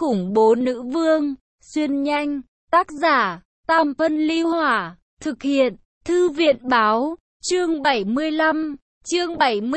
khủng bố nữ vương, xuyên nhanh, tác giả, Tam Phân Ly Hỏa, thực hiện, Thư viện Báo, chương 75, chương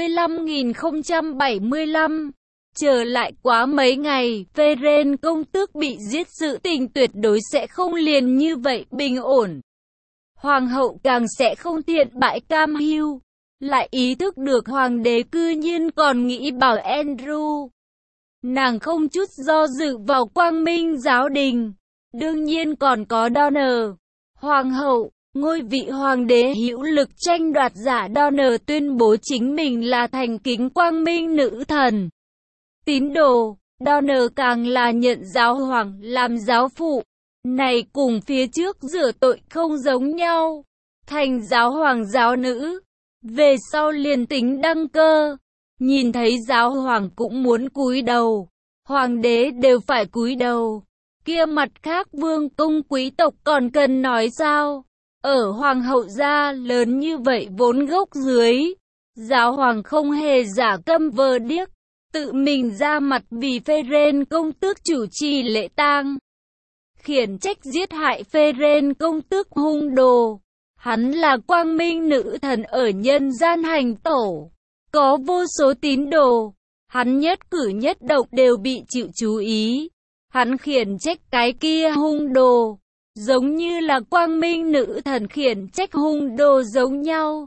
75.075. Trở lại quá mấy ngày, Feren công tước bị giết, sự tình tuyệt đối sẽ không liền như vậy bình ổn. Hoàng hậu càng sẽ không thiện bại cam hưu, lại ý thức được hoàng đế cư nhiên còn nghĩ bảo Andrew. Nàng không chút do dự vào Quang Minh giáo đình, đương nhiên còn có Donner. Hoàng hậu, ngôi vị hoàng đế hữu lực tranh đoạt giả Donner tuyên bố chính mình là thành kính Quang Minh nữ thần. Tín đồ, Donner càng là nhận giáo hoàng làm giáo phụ. Này cùng phía trước rửa tội không giống nhau. Thành giáo hoàng giáo nữ, về sau liền tính đăng cơ. Nhìn thấy giáo hoàng cũng muốn cúi đầu, hoàng đế đều phải cúi đầu. Kia mặt khác vương công quý tộc còn cần nói sao? Ở hoàng hậu gia lớn như vậy vốn gốc dưới, giáo hoàng không hề giả câm vờ điếc, tự mình ra mặt vì Feren công tước chủ trì lễ tang, khiển trách giết hại Feren công tước hung đồ. Hắn là quang minh nữ thần ở nhân gian hành tổ, có vô số tín đồ, hắn nhất cử nhất động đều bị chịu chú ý. Hắn khiển trách cái kia hung đồ, giống như là quang minh nữ thần khiển trách hung đồ giống nhau.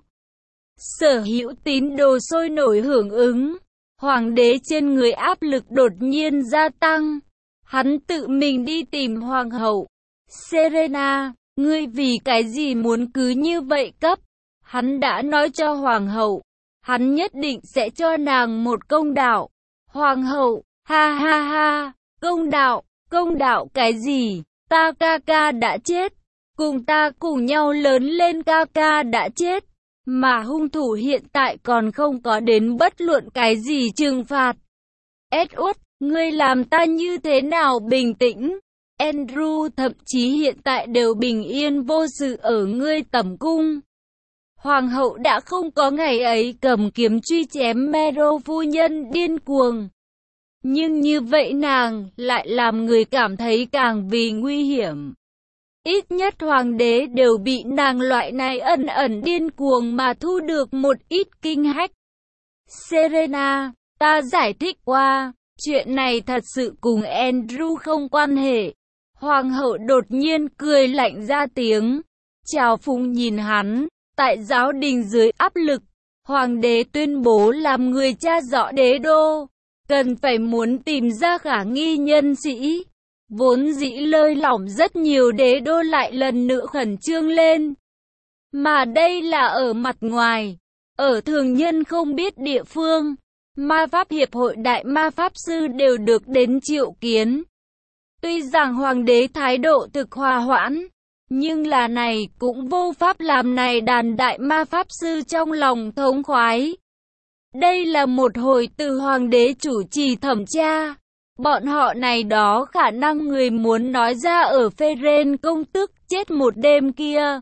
Sở hữu tín đồ sôi nổi hưởng ứng, hoàng đế trên người áp lực đột nhiên gia tăng. Hắn tự mình đi tìm hoàng hậu. Serena, ngươi vì cái gì muốn cứ như vậy cấp? Hắn đã nói cho hoàng hậu, hắn nhất định sẽ cho nàng một công đạo. Hoàng hậu, ha ha ha, công đạo cái gì? Ta ca ca đã chết, cùng ta cùng nhau lớn lên ca ca đã chết, mà hung thủ hiện tại còn không có đến bất luận cái gì trừng phạt. Edward, ngươi làm ta như thế nào bình tĩnh? Andrew thậm chí hiện tại đều bình yên vô sự ở ngươi tẩm cung. Hoàng hậu đã không có ngày ấy cầm kiếm truy chém Mero phu nhân điên cuồng. Nhưng như vậy nàng lại làm người cảm thấy càng vì nguy hiểm. Ít nhất hoàng đế đều bị nàng loại này ẩn ẩn điên cuồng mà thu được một ít kinh hách. Serena, ta giải thích qua, chuyện này thật sự cùng Andrew không quan hệ. Hoàng hậu đột nhiên cười lạnh ra tiếng, trào phúng nhìn hắn. Tại giáo đình dưới áp lực, hoàng đế tuyên bố làm người tra rõ đế đô, cần phải muốn tìm ra khả nghi nhân sĩ. Vốn dĩ lơi lỏng rất nhiều đế đô lại lần nữa khẩn trương lên. Mà đây là ở mặt ngoài, ở thường nhân không biết địa phương, ma pháp hiệp hội đại ma pháp sư đều được đến triệu kiến. Tuy rằng hoàng đế thái độ thực hòa hoãn, nhưng là này cũng vô pháp làm này đàn đại ma pháp sư trong lòng thống khoái. Đây là một hồi từ hoàng đế chủ trì thẩm tra. Bọn họ này đó khả năng người muốn nói ra ở Feren công tước chết một đêm kia.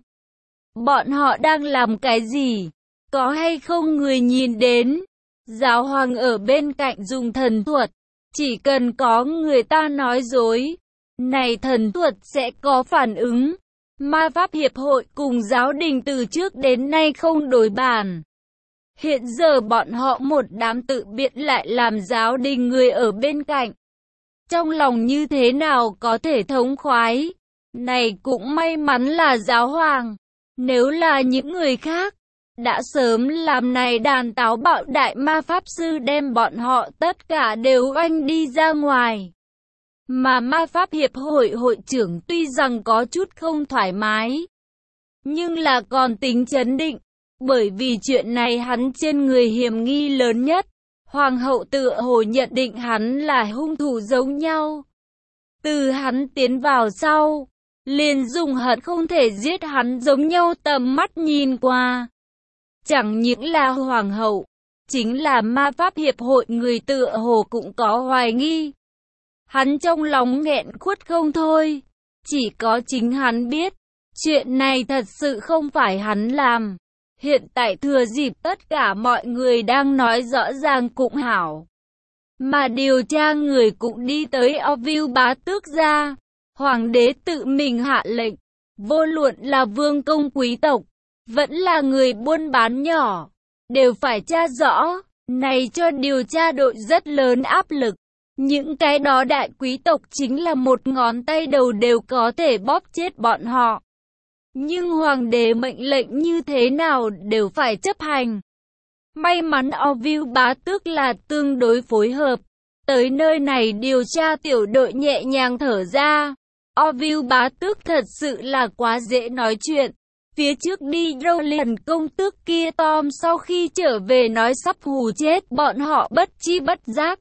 Bọn họ đang làm cái gì? Có hay không người nhìn đến? Giáo hoàng ở bên cạnh dùng thần thuật. Chỉ cần có người ta nói dối, này thần thuật sẽ có phản ứng. Ma pháp hiệp hội cùng giáo đình từ trước đến nay không đối bàn. Hiện giờ bọn họ một đám tự biện lại làm giáo đình người ở bên cạnh. Trong lòng như thế nào có thể thống khoái? Này cũng may mắn là giáo hoàng. Nếu là những người khác, đã sớm làm này đàn táo bạo đại ma pháp sư đem bọn họ tất cả đều oanh đi ra ngoài. Mà ma pháp hiệp hội hội trưởng tuy rằng có chút không thoải mái, nhưng là còn tính trấn định, bởi vì chuyện này hắn trên người hiểm nghi lớn nhất. Hoàng hậu tựa hồ nhận định hắn là hung thủ giống nhau. Từ hắn tiến vào sau, liền dùng hận không thể giết hắn giống nhau tầm mắt nhìn qua. Chẳng những là hoàng hậu, chính là ma pháp hiệp hội người tựa hồ cũng có hoài nghi. Hắn trong lòng nghẹn khuất không thôi, chỉ có chính hắn biết, chuyện này thật sự không phải hắn làm. Hiện tại thừa dịp tất cả mọi người đang nói rõ ràng cũng hảo. Mà điều tra người cũng đi tới Orville bá tước gia. Hoàng đế tự mình hạ lệnh, vô luận là vương công quý tộc, vẫn là người buôn bán nhỏ, đều phải tra rõ. Này cho điều tra đội rất lớn áp lực. Những cái đó đại quý tộc chính là một ngón tay đầu đều có thể bóp chết bọn họ. Nhưng hoàng đế mệnh lệnh như thế nào đều phải chấp hành. May mắn Orville bá tước là tương đối phối hợp. Tới nơi này điều tra tiểu đội nhẹ nhàng thở ra. Orville bá tước thật sự là quá dễ nói chuyện. Phía trước đi Rowland công tước kia Tom sau khi trở về nói sắp hù chết bọn họ bất chi bất giác.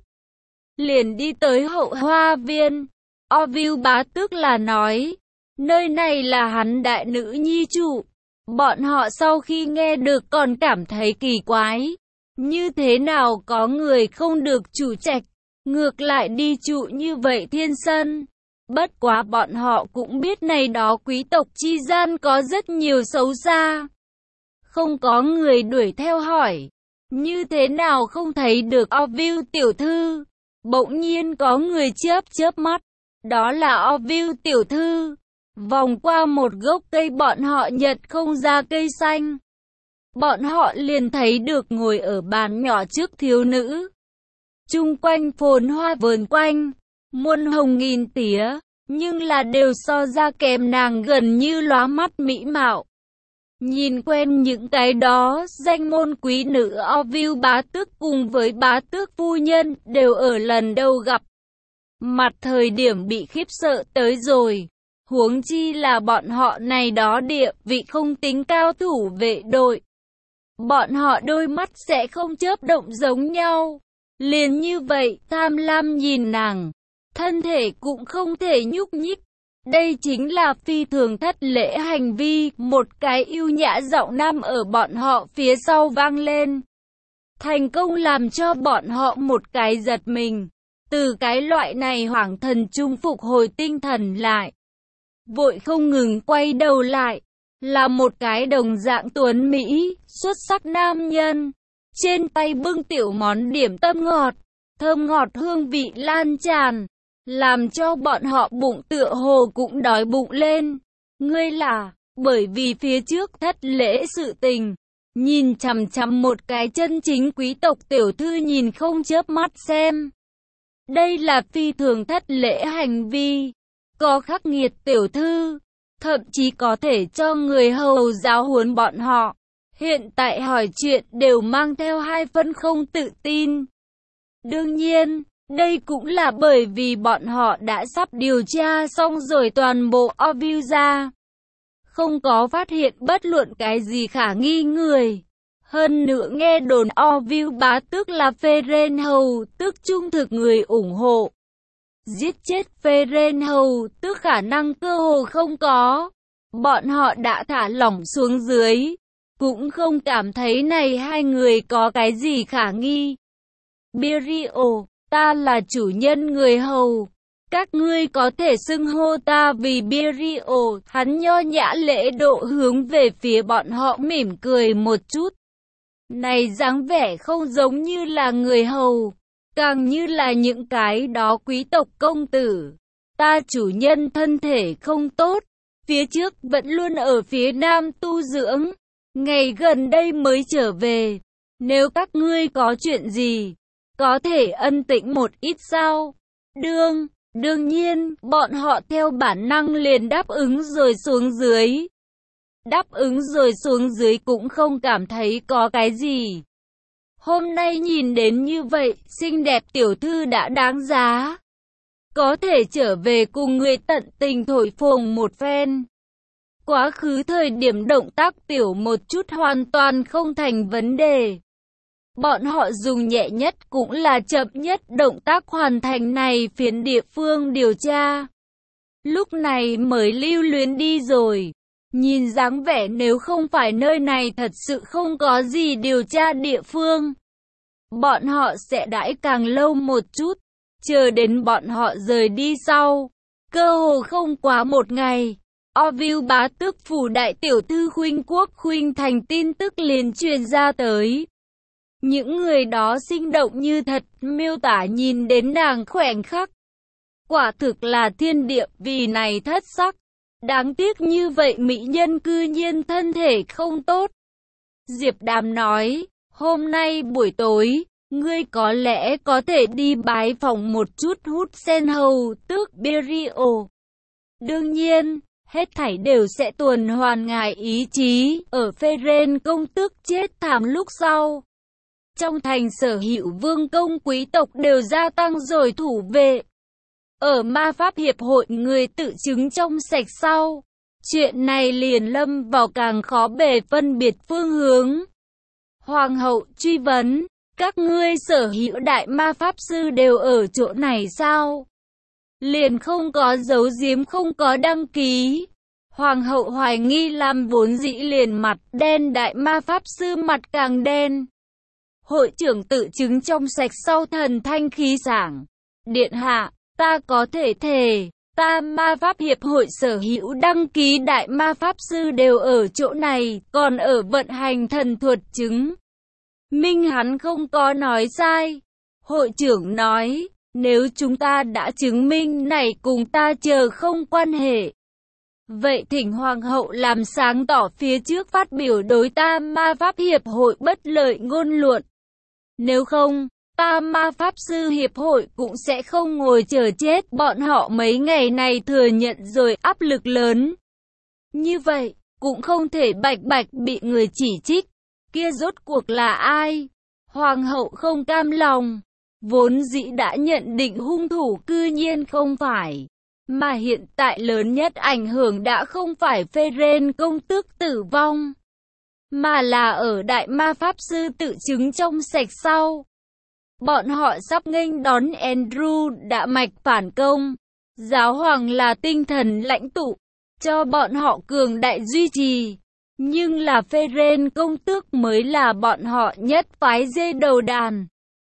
Liền đi tới hậu hoa viên. Orville bá tước là nói, nơi này là hắn đại nữ nhi trụ. Bọn họ sau khi nghe được còn cảm thấy kỳ quái. Như thế nào có người không được chủ trạch, ngược lại đi trụ như vậy thiên sân. Bất quá bọn họ cũng biết này đó quý tộc chi gian có rất nhiều xấu xa. Không có người đuổi theo hỏi, như thế nào không thấy được Orville tiểu thư. Bỗng nhiên có người chớp mắt, đó là Orville tiểu thư. Vòng qua một gốc cây bọn họ nhận không ra cây xanh. Bọn họ liền thấy được ngồi ở bàn nhỏ trước thiếu nữ. Chung quanh phồn hoa vờn quanh, muôn hồng nghìn tía, nhưng là đều so ra kém nàng gần như lóa mắt mỹ mạo. Nhìn quen những cái đó, danh môn quý nữ Orville bá tước cùng với bá tước phu nhân đều ở lần đầu gặp. Mặt thời điểm bị khiếp sợ tới rồi. Huống chi là bọn họ này đó địa vị không tính cao thủ vệ đội. Bọn họ đôi mắt sẽ không chớp động giống nhau. Liền như vậy, tham lam nhìn nàng. Thân thể cũng không thể nhúc nhích. Đây chính là phi thường thất lễ hành vi. Một cái ưu nhã giọng nam ở bọn họ phía sau vang lên. Thành công làm cho bọn họ một cái giật mình. Từ cái loại này hoảng thần trung phục hồi tinh thần lại. Vội không ngừng quay đầu lại. Là một cái đồng dạng tuấn Mỹ, xuất sắc nam nhân. Trên tay bưng tiểu món điểm tâm ngọt. Thơm ngọt hương vị lan tràn. Làm cho bọn họ bụng tựa hồ cũng đói bụng lên. Ngươi là, bởi vì phía trước thất lễ sự tình. Nhìn chằm chằm một cái chân chính quý tộc tiểu thư nhìn không chớp mắt xem. Đây là phi thường thất lễ hành vi. Có khắc nghiệt tiểu thư. Thậm chí có thể cho người hầu giáo huấn bọn họ. Hiện tại hỏi chuyện đều mang theo hai phân không tự tin. Đương nhiên, đây cũng là bởi vì bọn họ đã sắp điều tra xong rồi toàn bộ Orville ra. Không có phát hiện bất luận cái gì khả nghi người. Hơn nữa nghe đồn Orville bá tước là Feren hầu, tức trung thực người ủng hộ. Giết chết Feren hầu, tức khả năng cơ hồ không có. Bọn họ đã thả lỏng xuống dưới. Cũng không cảm thấy này hai người có cái gì khả nghi. Birio, ta là chủ nhân người hầu. Các ngươi có thể xưng hô ta vì Birio. Hắn nho nhã lễ độ hướng về phía bọn họ mỉm cười một chút. Này dáng vẻ không giống như là người hầu, càng như là những cái đó quý tộc công tử. Ta chủ nhân thân thể không tốt, phía trước vẫn luôn ở phía nam tu dưỡng, ngày gần đây mới trở về. Nếu các ngươi có chuyện gì, có thể ân tĩnh một ít sao? Đương nhiên, bọn họ theo bản năng liền đáp ứng rồi xuống dưới. Đáp ứng rồi xuống dưới cũng không cảm thấy có cái gì. Hôm nay nhìn đến như vậy, xinh đẹp tiểu thư đã đáng giá. Có thể trở về cùng người tận tình thổi phồng một phen. Quá khứ thời điểm động tác tiểu một chút hoàn toàn không thành vấn đề. Bọn họ dùng nhẹ nhất cũng là chậm nhất động tác hoàn thành này phiến địa phương điều tra. Lúc này mới lưu luyến đi rồi. Nhìn dáng vẻ nếu không phải nơi này thật sự không có gì điều tra địa phương. Bọn họ sẽ đãi càng lâu một chút, chờ đến bọn họ rời đi sau. Cơ hồ không quá một ngày, Orville bá tước phủ đại tiểu thư Khuynh Quốc Khuynh Thành tin tức liền truyền ra tới. Những người đó sinh động như thật, miêu tả nhìn đến nàng khoảnh khắc. Quả thực là thiên địa, vì này thất sắc. Đáng tiếc như vậy mỹ nhân cư nhiên thân thể không tốt. Diệp Đàm nói, hôm nay buổi tối, ngươi có lẽ có thể đi bái phòng một chút Hút Sen Hầu Tước Berio. Đương nhiên, hết thảy đều sẽ tuần hoàn ngài ý chí. Ở Phêrên công tước chết thảm lúc sau, trong thành sở hữu vương công quý tộc đều gia tăng rồi thủ vệ. Ở ma pháp hiệp hội người tự chứng trong sạch sau, chuyện này liền lâm vào càng khó bề phân biệt phương hướng. Hoàng hậu truy vấn, các ngươi sở hữu đại ma pháp sư đều ở chỗ này sao? Liền không có giấu giếm, không có đăng ký. Hoàng hậu hoài nghi làm vốn dĩ liền mặt đen đại ma pháp sư mặt càng đen. Hội trưởng tự chứng trong sạch sau thần thanh khí sảng. Điện hạ, ta có thể thề, ta ma pháp hiệp hội sở hữu đăng ký đại ma pháp sư đều ở chỗ này, còn ở vận hành thần thuật chứng. Minh hắn không có nói sai. Hội trưởng nói, nếu chúng ta đã chứng minh này cùng ta chờ không quan hệ. Vậy thỉnh hoàng hậu làm sáng tỏ phía trước phát biểu đối ta ma pháp hiệp hội bất lợi ngôn luận. Nếu không, ta ma pháp sư hiệp hội cũng sẽ không ngồi chờ chết. Bọn họ mấy ngày này thừa nhận rồi áp lực lớn. Như vậy, cũng không thể bạch bạch bị người chỉ trích. Kia rốt cuộc là ai? Hoàng hậu không cam lòng. Vốn dĩ đã nhận định hung thủ cư nhiên không phải. Mà hiện tại lớn nhất ảnh hưởng đã không phải Phêrên công tước tử vong, mà là ở đại ma pháp sư tự chứng trong sạch sau. Bọn họ sắp nghênh đón Andrew đã mạch phản công. Giáo hoàng là tinh thần lãnh tụ, cho bọn họ cường đại duy trì. Nhưng là Phêrên công tước mới là bọn họ nhất phái dê đầu đàn.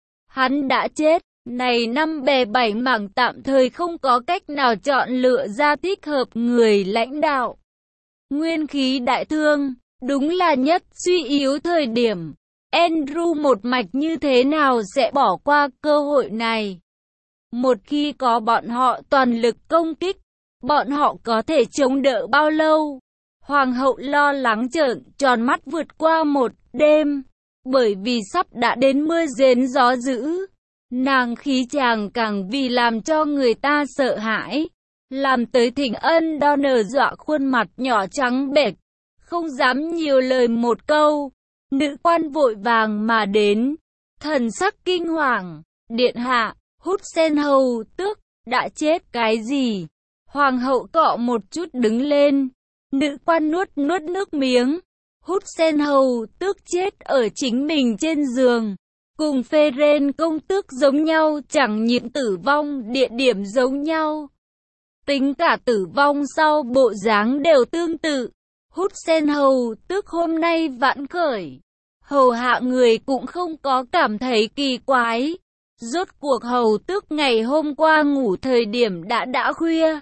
Hắn đã chết, này năm bè bảy mảng tạm thời không có cách nào chọn lựa ra thích hợp người lãnh đạo. Nguyên khí đại thương, đúng là nhất suy yếu thời điểm. Andrew một mạch như thế nào sẽ bỏ qua cơ hội này? Một khi có bọn họ toàn lực công kích, bọn họ có thể chống đỡ bao lâu? Hoàng hậu lo lắng trợn tròn mắt vượt qua một đêm, bởi vì sắp đã đến mưa rền gió dữ. Nàng khí chàng càng vì làm cho người ta sợ hãi, làm tới Thịnh Ân đo nở dọa khuôn mặt nhỏ trắng bệch, không dám nhiều lời một câu. Nữ quan vội vàng mà đến, thần sắc kinh hoàng, điện hạ, Hút Sen Hầu Tước đã chết cái gì? Hoàng hậu cọ một chút đứng lên, nữ quan nuốt nước miếng. Hút Sen Hầu Tước chết ở chính mình trên giường. Cùng Phêrên công tước giống nhau, chẳng những tử vong địa điểm giống nhau, tính cả tử vong sau bộ dáng đều tương tự. Hút Sen Hầu Tước hôm nay vãn khởi, hầu hạ người cũng không có cảm thấy kỳ quái. Rốt cuộc hầu tước ngày hôm qua ngủ thời điểm đã khuya,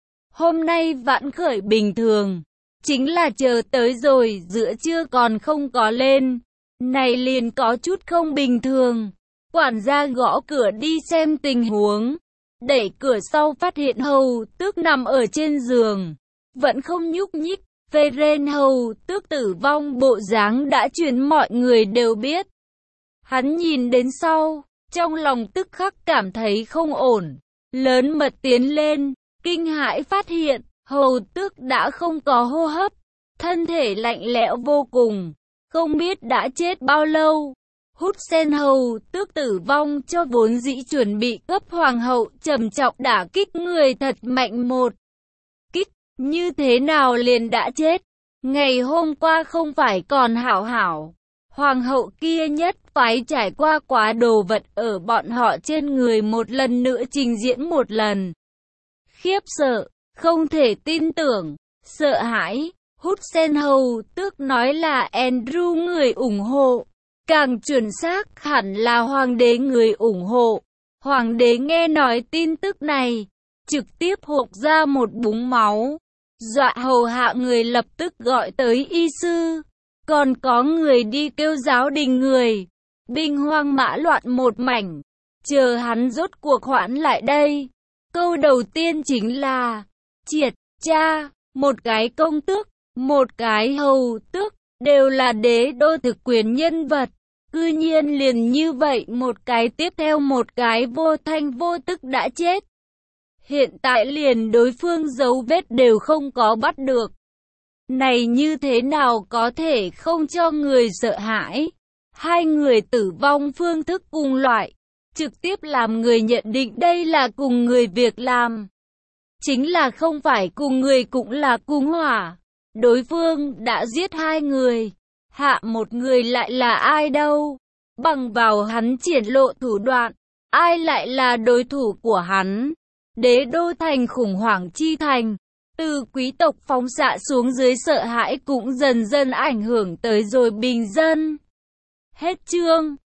hôm nay vãn khởi bình thường, chính là chờ tới rồi giữa trưa còn không có lên. Này liền có chút không bình thường. Quản gia gõ cửa đi xem tình huống, đẩy cửa sau phát hiện hầu tước nằm ở trên giường, vẫn không nhúc nhích. Phêrên hầu tước tử vong bộ dáng đã truyền mọi người đều biết. Hắn nhìn đến sau, trong lòng tức khắc cảm thấy không ổn, lớn mật tiến lên, kinh hãi phát hiện hầu tước đã không có hô hấp, thân thể lạnh lẽo vô cùng, không biết đã chết bao lâu. Hút Sen Hầu Tước tử vong cho vốn dĩ chuẩn bị cấp hoàng hậu trầm trọng đả kích người thật mạnh một kích, như thế nào liền đã chết? Ngày hôm qua không phải còn hảo hảo. Hoàng hậu kia nhất phái trải qua quá đồ vật ở bọn họ trên người một lần nữa trình diễn một lần. Khiếp sợ, không thể tin tưởng, sợ hãi. Hút Sen Hầu Tước nói là Andrew người ủng hộ, càng chuẩn xác hẳn là hoàng đế người ủng hộ. Hoàng đế nghe nói tin tức này, trực tiếp hộc ra một búng máu, dọa hầu hạ người lập tức gọi tới y sư, còn có người đi kêu giáo đình người. binh hoang mã loạn một mảnh, chờ hắn rốt cuộc hoãn lại đây. Câu đầu tiên chính là triệt cha, một cái công tước, một cái hầu tước, đều là đế đô thực quyền nhân vật. Cư nhiên liền như vậy một cái tiếp theo một cái vô thanh vô tức đã chết. Hiện tại liền đối phương dấu vết đều không có bắt được. Này như thế nào có thể không cho người sợ hãi? Hai người tử vong phương thức cùng loại, trực tiếp làm người nhận định đây là cùng người việc làm. Chính là không phải cùng người cũng là cùng hỏa. Đối phương đã giết hai người, hạ một người lại là ai đâu? Bằng vào hắn triển lộ thủ đoạn, ai lại là đối thủ của hắn? Đế đô thành khủng hoảng chi thành, từ quý tộc phóng xạ xuống dưới sợ hãi cũng dần dần ảnh hưởng tới rồi bình dân. Hết chương.